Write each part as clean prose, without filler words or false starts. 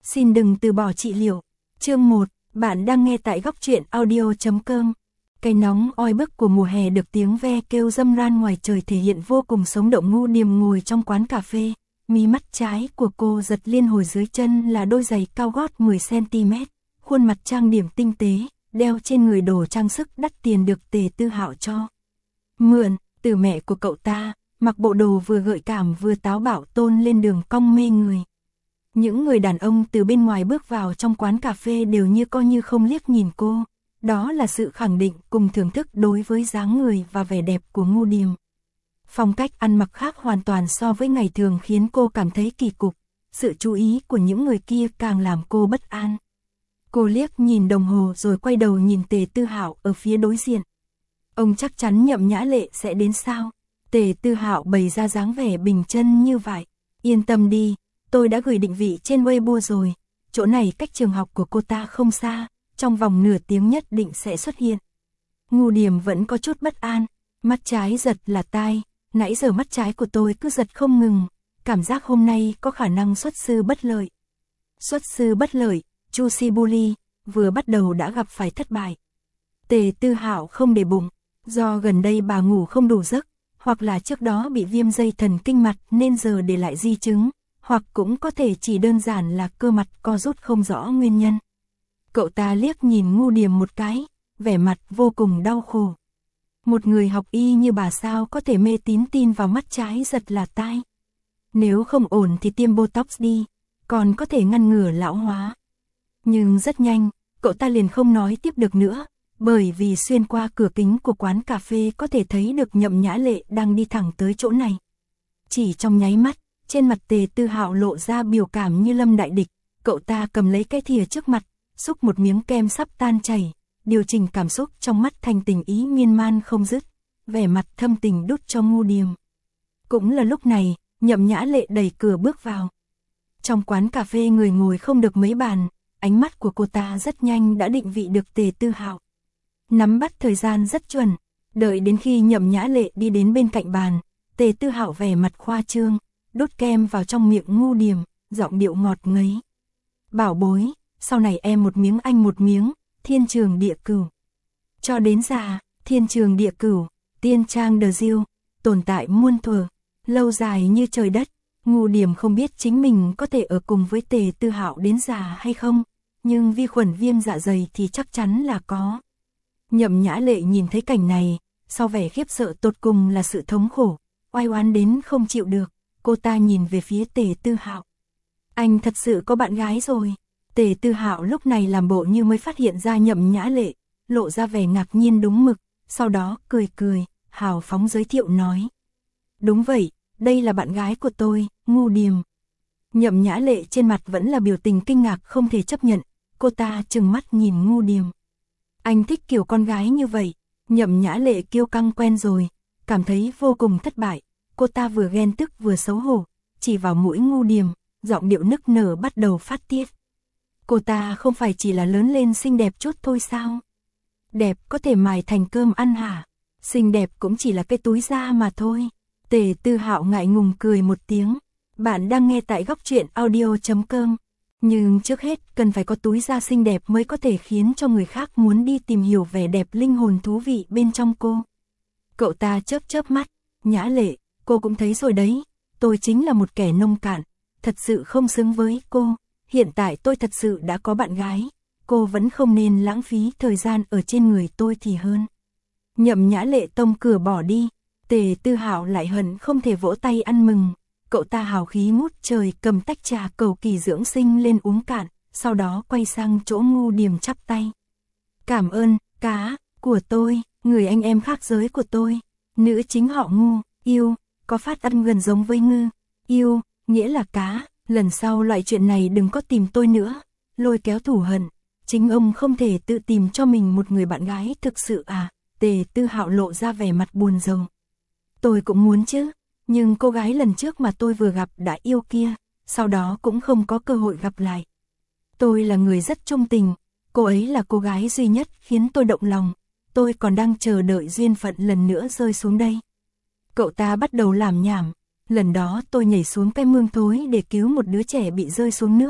Xin đừng từ bỏ trị liệu. Chương 1, bạn đang nghe tại góc truyện audio.com. Cái nóng oi bức của mùa hè được tiếng ve kêu râm ran ngoài trời thể hiện vô cùng sống động. Ngu Điềm ngồi trong quán cà phê, mí mắt trái của cô giật liên hồi dưới chân là đôi giày cao gót 10cm, khuôn mặt trang điểm tinh tế, đeo trên người đồ trang sức đắt tiền được Tề Tư Hạo cho mượn từ mẹ của cậu ta, mặc bộ đồ vừa gợi cảm vừa táo bạo tôn lên đường cong mê người. Những người đàn ông từ bên ngoài bước vào trong quán cà phê đều như coi như không liếc nhìn cô, đó là sự khẳng định cùng thưởng thức đối với dáng người và vẻ đẹp của Ngu Điềm. Phong cách ăn mặc khác hoàn toàn so với ngày thường khiến cô cảm thấy kỳ cục, sự chú ý của những người kia càng làm cô bất an. Cô liếc nhìn đồng hồ rồi quay đầu nhìn Tề Tư Hạo ở phía đối diện. Ông chắc chắn Nhậm Nhã Lệ sẽ đến sao? Tề Tư Hạo bày ra dáng vẻ bình chân như vậy. Yên tâm đi, tôi đã gửi định vị trên Weibo rồi, chỗ này cách trường học của cô ta không xa, trong vòng nửa tiếng nhất định sẽ xuất hiện. Ngu Điềm vẫn có chút bất an, mắt trái giật là tai, nãy giờ mắt trái của tôi cứ giật không ngừng, cảm giác hôm nay có khả năng xuất sư bất lợi. Xuất sư bất lợi, Chu Si Bully, vừa bắt đầu đã gặp phải thất bại. Tề Tư Hạo không để bụng, do gần đây bà ngủ không đủ giấc, hoặc là trước đó bị viêm dây thần kinh mặt nên giờ để lại di chứng, hoặc cũng có thể chỉ đơn giản là cơ mặt co rút không rõ nguyên nhân. Cậu ta liếc nhìn Ngu Điềm một cái, vẻ mặt vô cùng đau khổ. Một người học y như bà sao có thể mê tín tin vào mắt trái giật là tai. Nếu không ổn thì tiêm Botox đi, còn có thể ngăn ngừa lão hóa. Nhưng rất nhanh, cậu ta liền không nói tiếp được nữa, bởi vì xuyên qua cửa kính của quán cà phê có thể thấy được Nhậm Nhã Lệ đang đi thẳng tới chỗ này. Chỉ trong nháy mắt, trên mặt Tề Tư Hạo lộ ra biểu cảm như lâm đại địch, cậu ta cầm lấy cái thìa trước mặt, xúc một miếng kem sắp tan chảy, điều chỉnh cảm xúc trong mắt thành tình ý miên man không dứt, vẻ mặt thâm tình đút cho Ngu Điềm. Cũng là lúc này, Nhậm Nhã Lệ đẩy cửa bước vào. Trong quán cà phê người ngồi không được mấy bàn, ánh mắt của cô ta rất nhanh đã định vị được Tề Tư Hạo. Nắm bắt thời gian rất chuẩn, đợi đến khi Nhậm Nhã Lệ đi đến bên cạnh bàn, Tề Tư Hạo vẻ mặt khoa trương, đút kem vào trong miệng Ngu Điềm, giọng điệu ngọt ngấy. Bảo bối, sau này em một miếng anh một miếng, thiên trường địa cửu. Cho đến già, thiên trường địa cửu, tiên trang đờ diêu, tồn tại muôn thuở, lâu dài như trời đất. Ngu Điềm không biết chính mình có thể ở cùng với Tề Tư Hạo đến già hay không, nhưng vi khuẩn viêm dạ dày thì chắc chắn là có. Nhậm Nhã Lệ nhìn thấy cảnh này, sau vẻ khiếp sợ tột cùng là sự thống khổ, oai oán đến không chịu được, cô ta nhìn về phía Tề Tư Hạo. Anh thật sự có bạn gái rồi. Tề Tư Hạo lúc này làm bộ như mới phát hiện ra Nhậm Nhã Lệ, lộ ra vẻ ngạc nhiên đúng mực, sau đó cười cười, hào phóng giới thiệu nói. Đúng vậy, đây là bạn gái của tôi, Ngu Điềm. Nhậm Nhã Lệ trên mặt vẫn là biểu tình kinh ngạc không thể chấp nhận, cô ta trừng mắt nhìn Ngu Điềm. Anh thích kiểu con gái như vậy. Nhậm Nhã Lệ kiêu căng quen rồi, cảm thấy vô cùng thất bại, cô ta vừa ghen tức vừa xấu hổ, chỉ vào mũi Ngu Điềm, giọng điệu nức nở bắt đầu phát tiết. Cô ta không phải chỉ là lớn lên xinh đẹp chút thôi sao? Đẹp có thể mài thành cơm ăn hả? Xinh đẹp cũng chỉ là cái túi da mà thôi. Tề Tư Hạo ngại ngùng cười một tiếng. Bạn đang nghe tại góc truyện audio.com. Nhưng trước hết cần phải có túi da xinh đẹp mới có thể khiến cho người khác muốn đi tìm hiểu vẻ đẹp linh hồn thú vị bên trong cô. Cậu ta chớp chớp mắt. Nhã Lệ, cô cũng thấy rồi đấy, tôi chính là một kẻ nông cạn, thật sự không xứng với cô. Hiện tại tôi thật sự đã có bạn gái, cô vẫn không nên lãng phí thời gian ở trên người tôi thì hơn. Nhậm Nhã Lệ tông cửa bỏ đi, Tề Tư Hạo lại hận không thể vỗ tay ăn mừng. Cậu ta hào khí ngút trời cầm tách trà cầu kỳ dưỡng sinh lên uống cạn, sau đó quay sang chỗ Ngu Điềm chắp tay. Cảm ơn, cá, của tôi, người anh em khác giới của tôi, nữ chính họ Ngu, yêu, có phát âm gần giống với ngư, yêu, nghĩa là cá, lần sau loại chuyện này đừng có tìm tôi nữa, lôi kéo thù hận, chính ông không thể tự tìm cho mình một người bạn gái thực sự à? Tề Tư Hạo lộ ra vẻ mặt buồn rầu. Tôi cũng muốn chứ. Nhưng cô gái lần trước mà tôi vừa gặp đã yêu kia, sau đó cũng không có cơ hội gặp lại. Tôi là người rất trung tình, cô ấy là cô gái duy nhất khiến tôi động lòng, tôi còn đang chờ đợi duyên phận lần nữa rơi xuống đây. Cậu ta bắt đầu làm nhảm, lần đó tôi nhảy xuống cái mương thối để cứu một đứa trẻ bị rơi xuống nước,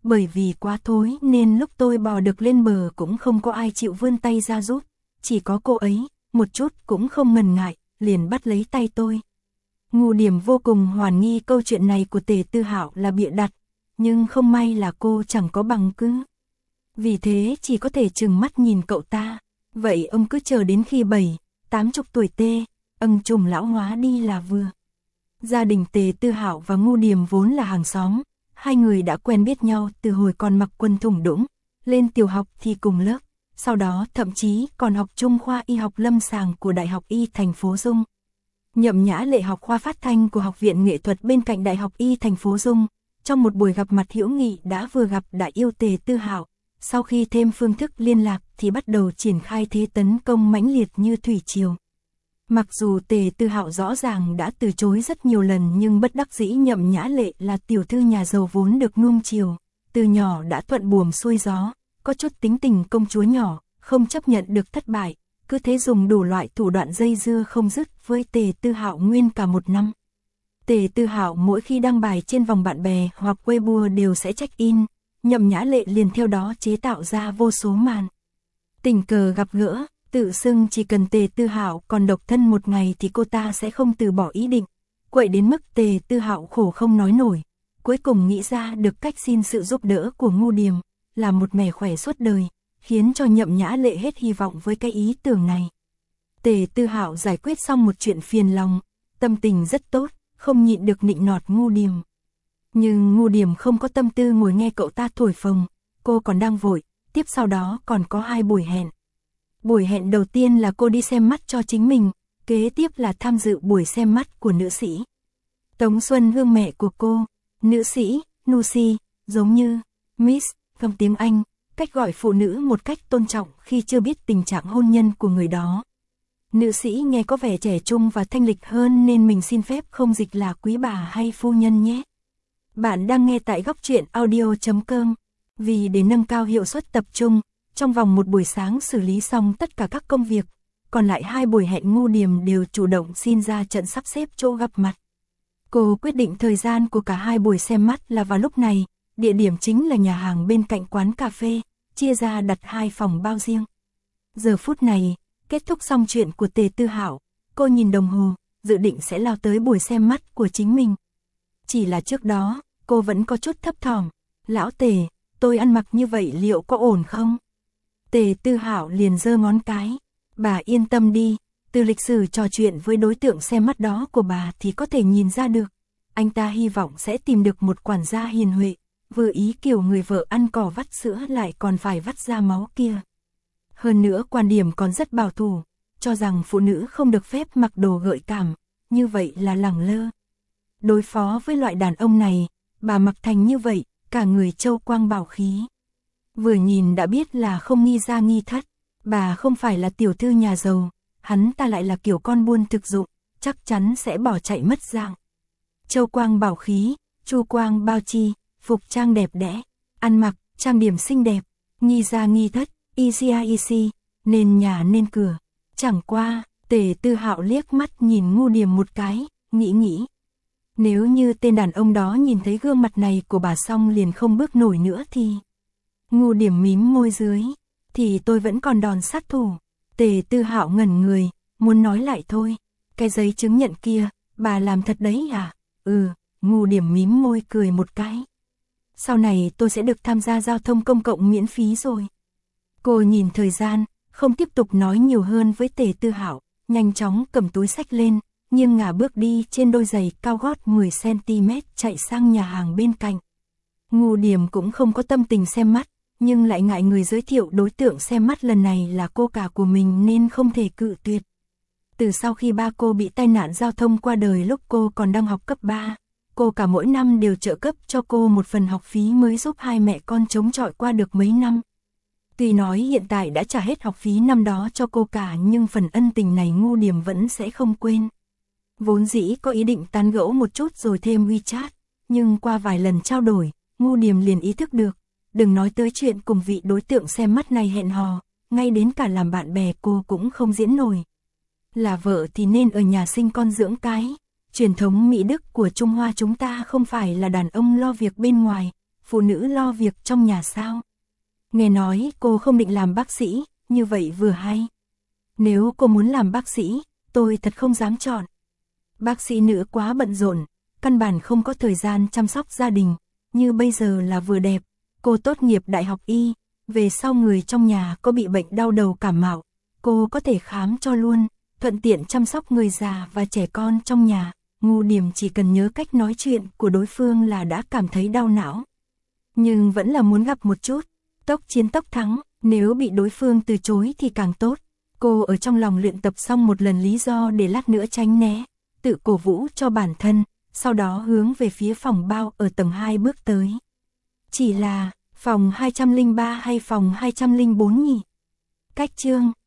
bởi vì quá thối nên lúc tôi bò được lên bờ cũng không có ai chịu vươn tay ra giúp, chỉ có cô ấy, một chút cũng không ngần ngại, liền bắt lấy tay tôi. Ngu Điểm vô cùng hoài nghi câu chuyện này của Tề Tư Hạo là bịa đặt, nhưng không may là cô chẳng có bằng cứ. Vì thế chỉ có thể trừng mắt nhìn cậu ta, vậy ông cứ chờ đến khi 70-80 tuổi tê, trùm lão hóa đi là vừa. Gia đình Tề Tư Hạo và Ngu Điểm vốn là hàng xóm, hai người đã quen biết nhau từ hồi còn mặc quần thủng đũng, lên tiểu học thì cùng lớp, sau đó thậm chí còn học chung khoa y học lâm sàng của Đại học Y thành phố Dung. Nhậm Nhã Lệ học khoa phát thanh của Học viện Nghệ thuật bên cạnh Đại học Y thành phố Dung, trong một buổi gặp mặt hữu nghị đã vừa gặp đã yêu Tề Tư Hạo, sau khi thêm phương thức liên lạc thì bắt đầu triển khai thế tấn công mãnh liệt như thủy triều. Mặc dù Tề Tư Hạo rõ ràng đã từ chối rất nhiều lần nhưng bất đắc dĩ Nhậm Nhã Lệ là tiểu thư nhà giàu vốn được nuông chiều, từ nhỏ đã thuận buồm xuôi gió, có chút tính tình công chúa nhỏ, không chấp nhận được thất bại, cứ thế dùng đủ loại thủ đoạn dây dưa không dứt với Tề Tư Hạo nguyên cả một năm. Tề Tư Hạo mỗi khi đăng bài trên vòng bạn bè hoặc Weibo đều sẽ check in, Nhậm Nhã Lệ liền theo đó chế tạo ra vô số màn tình cờ gặp gỡ, tự xưng chỉ cần Tề Tư Hạo còn độc thân một ngày thì cô ta sẽ không từ bỏ ý định, quậy đến mức Tề Tư Hạo khổ không nói nổi, cuối cùng nghĩ ra được cách xin sự giúp đỡ của Ngu Điểm, là một mẻ khỏe suốt đời, khiến cho Nhậm Nhã Lệ hết hy vọng với cái ý tưởng này. Tề Tư Hạo giải quyết xong một chuyện phiền lòng, tâm tình rất tốt, không nhịn được nịnh nọt Ngu Điểm. Nhưng Ngu Điểm không có tâm tư ngồi nghe cậu ta thổi phồng, cô còn đang vội, tiếp sau đó còn có 2 buổi hẹn. Buổi hẹn đầu tiên là cô đi xem mắt cho chính mình, kế tiếp là tham dự buổi xem mắt của nữ sĩ Tống Xuân Hương, mẹ của cô, nữ sĩ Nusi, giống như Miss trong tiếng Anh, cách gọi phụ nữ một cách tôn trọng khi chưa biết tình trạng hôn nhân của người đó. Nữ sĩ nghe có vẻ trẻ trung và thanh lịch hơn nên mình xin phép không dịch là quý bà hay phu nhân nhé. Bạn đang nghe tại Góc Truyện Audio.com. Vì để nâng cao hiệu suất tập trung, trong vòng một buổi sáng xử lý xong tất cả các công việc, còn lại 2 buổi hẹn Ngu Điểm đều chủ động xin ra trận sắp xếp chỗ gặp mặt. Cô quyết định thời gian của cả 2 buổi xem mắt là vào lúc này, địa điểm chính là nhà hàng bên cạnh quán cà phê, chia ra đặt 2 phòng bao riêng. Giờ phút này, kết thúc xong chuyện của Tề Tư Hạo, cô nhìn đồng hồ, dự định sẽ lao tới buổi xem mắt của chính mình. Chỉ là trước đó, cô vẫn có chút thấp thỏm, lão Tề, tôi ăn mặc như vậy liệu có ổn không? Tề Tư Hạo liền giơ ngón cái, bà yên tâm đi, từ lịch sử trò chuyện với đối tượng xem mắt đó của bà thì có thể nhìn ra được. Anh ta hy vọng sẽ tìm được một quản gia hiền huệ, vừa ý kiểu người vợ ăn cỏ vắt sữa lại còn phải vắt ra máu kia. Hơn nữa quan điểm còn rất bảo thủ, cho rằng phụ nữ không được phép mặc đồ gợi cảm, như vậy là lẳng lơ. Đối phó với loại đàn ông này, bà mặc thành như vậy, cả người châu quang bảo khí. Vừa nhìn đã biết là không nghi ra nghi thất, bà không phải là tiểu thư nhà giàu, hắn ta lại là kiểu con buôn thực dụng, chắc chắn sẽ bỏ chạy mất dạng. Châu quang bảo khí, chu quang bao chi, phục trang đẹp đẽ, ăn mặc, trang điểm xinh đẹp, nghi ra nghi thất, easy, nên nhà nên cửa. Chẳng qua, Tề Tư Hạo liếc mắt nhìn Ngu Điểm một cái, nghĩ. Nếu như tên đàn ông đó nhìn thấy gương mặt này của bà xong liền không bước nổi nữa thì... Ngu Điểm mím môi dưới, thì tôi vẫn còn đòn sát thủ. Tề Tư Hạo ngẩn người, muốn nói lại thôi. Cái giấy chứng nhận kia, bà làm thật đấy à? Ngu Điểm mím môi cười một cái. Sau này tôi sẽ được tham gia giao thông công cộng miễn phí rồi. Cô nhìn thời gian, không tiếp tục nói nhiều hơn với Tề Tư Hạo, nhanh chóng cầm túi xách lên, nghiêng ngả bước đi trên đôi giày cao gót 10cm chạy sang nhà hàng bên cạnh. Ngu Điểm cũng không có tâm tình xem mắt, nhưng lại ngại người giới thiệu đối tượng xem mắt lần này là cô cả của mình nên không thể cự tuyệt. Từ sau khi ba cô bị tai nạn giao thông qua đời lúc cô còn đang học cấp 3, cô cả mỗi năm đều trợ cấp cho cô một phần học phí mới giúp hai mẹ con chống chọi qua được mấy năm. Tuy nói hiện tại đã trả hết học phí năm đó cho cô cả nhưng phần ân tình này Ngu Điểm vẫn sẽ không quên. Vốn dĩ có ý định tán gẫu một chút rồi thêm WeChat, nhưng qua vài lần trao đổi, Ngu Điểm liền ý thức được, đừng nói tới chuyện cùng vị đối tượng xem mắt này hẹn hò, ngay đến cả làm bạn bè cô cũng không diễn nổi. Là vợ thì nên ở nhà sinh con dưỡng cái, truyền thống Mỹ Đức của Trung Hoa chúng ta không phải là đàn ông lo việc bên ngoài, phụ nữ lo việc trong nhà sao? Nghe nói cô không định làm bác sĩ, như vậy vừa hay. Nếu cô muốn làm bác sĩ, tôi thật không dám chọn. Bác sĩ nữ quá bận rộn, căn bản không có thời gian chăm sóc gia đình, như bây giờ là vừa đẹp. Cô tốt nghiệp đại học y, về sau người trong nhà có bị bệnh đau đầu cảm mạo, cô có thể khám cho luôn, thuận tiện chăm sóc người già và trẻ con trong nhà. Ngu Điềm chỉ cần nhớ cách nói chuyện của đối phương là đã cảm thấy đau não. Nhưng vẫn là muốn gặp một chút, tốc chiến tốc thắng, nếu bị đối phương từ chối thì càng tốt. Cô ở trong lòng luyện tập xong một lần lý do để lát nữa tránh né, tự cổ vũ cho bản thân, sau đó hướng về phía phòng bao ở tầng 2 bước tới. Chỉ là, phòng 203 hay phòng 204 nhỉ? Cách chương